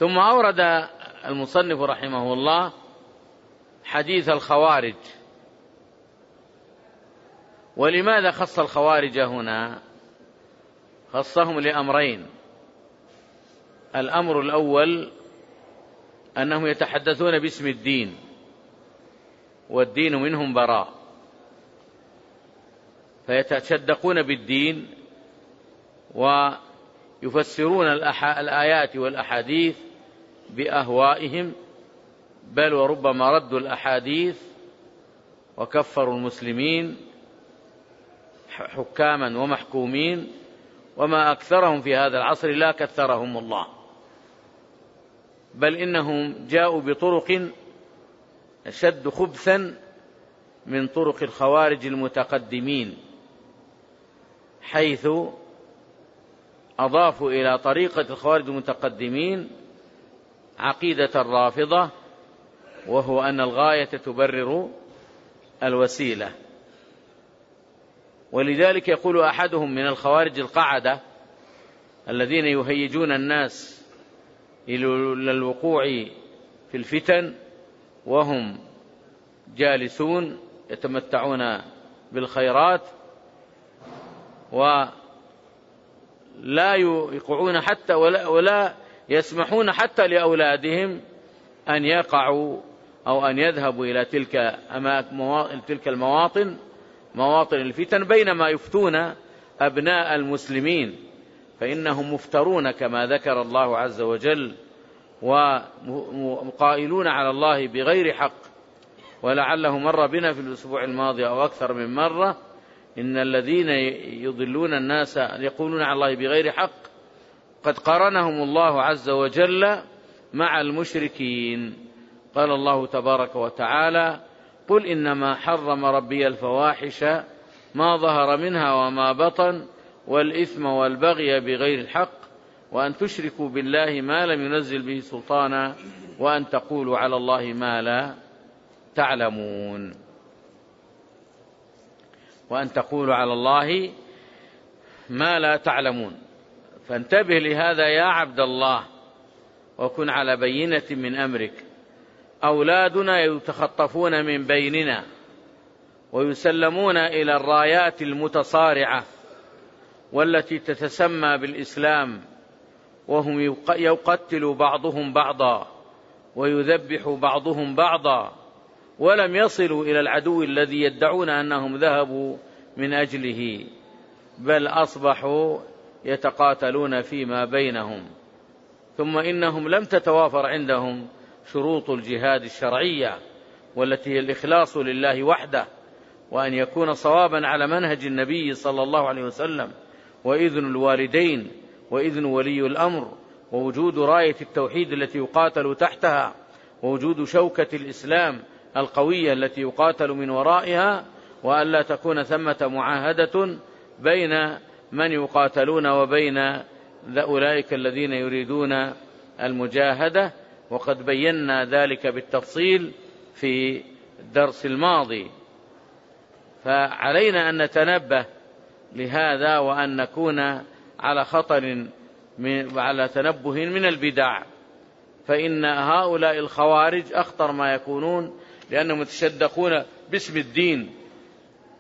ثم أورد المصنف رحمه الله حديث الخوارج. ولماذا خص الخوارج هنا؟ خصهم لأمرين. الأمر الأول أنهم يتحدثون باسم الدين، والدين منهم براء، فيتشدقون بالدين ويفسرون الآيات والأحاديث بأهوائهم، بل وربما ردوا الأحاديث وكفروا المسلمين حكاما ومحكومين، وما أكثرهم في هذا العصر لا كثرهم الله، بل إنهم جاءوا بطرق أشد خبثا من طرق الخوارج المتقدمين، حيث أضافوا إلى طريقة الخوارج المتقدمين عقيدة الرافضة، وهو أن الغاية تبرر الوسيلة. ولذلك يقول أحدهم من الخوارج القعدة الذين يهيجون الناس إلى الوقوع في الفتن وهم جالسون يتمتعون بالخيرات، ولا يقعون حتى ولا يسمحون حتى لأولادهم أن يقعوا أو أن يذهبوا إلى تلك المواطن، مواطن الفتن، بينما يفتون أبناء المسلمين، فإنهم مفترون كما ذكر الله عز وجل، وقائلون على الله بغير حق. ولعله مر بنا في الأسبوع الماضي أو أكثر من مرة إن الذين يضلون الناس يقولون على الله بغير حق قد قرنهم الله عز وجل مع المشركين. قال الله تبارك وتعالى: قل إنما حرم ربي الفواحش ما ظهر منها وما بطن والإثم والبغي بغير الحق وأن تشركوا بالله ما لم ينزل به سلطانا وأن تقولوا على الله ما لا تعلمون. وأن تقولوا على الله ما لا تعلمون. فانتبه لهذا يا عبد الله، وكن على بينة من أمرك. أولادنا يتخطفون من بيننا ويسلمون إلى الرايات المتصارعة والتي تتسمى بالإسلام، وهم يقتل بعضهم بعضا ويذبح بعضهم بعضا، ولم يصلوا إلى العدو الذي يدعون أنهم ذهبوا من أجله، بل أصبحوا يتقاتلون فيما بينهم. ثم إنهم لم تتوافر عندهم شروط الجهاد الشرعية، والتي هي الإخلاص لله وحده، وأن يكون صوابا على منهج النبي صلى الله عليه وسلم، وإذن الوالدين، وإذن ولي الأمر، ووجود راية التوحيد التي يقاتل تحتها، ووجود شوكة الإسلام القوية التي يقاتل من ورائها، وأن لا تكون ثمة معاهدة بين من يقاتلون وبين أولئك الذين يريدون المجاهدة. وقد بينا ذلك بالتفصيل في الدرس الماضي. فعلينا أن نتنبه لهذا، وأن نكون على خطر وعلى تنبه من البدع، فإن هؤلاء الخوارج أخطر ما يكونون، لأنهم يتشدقون باسم الدين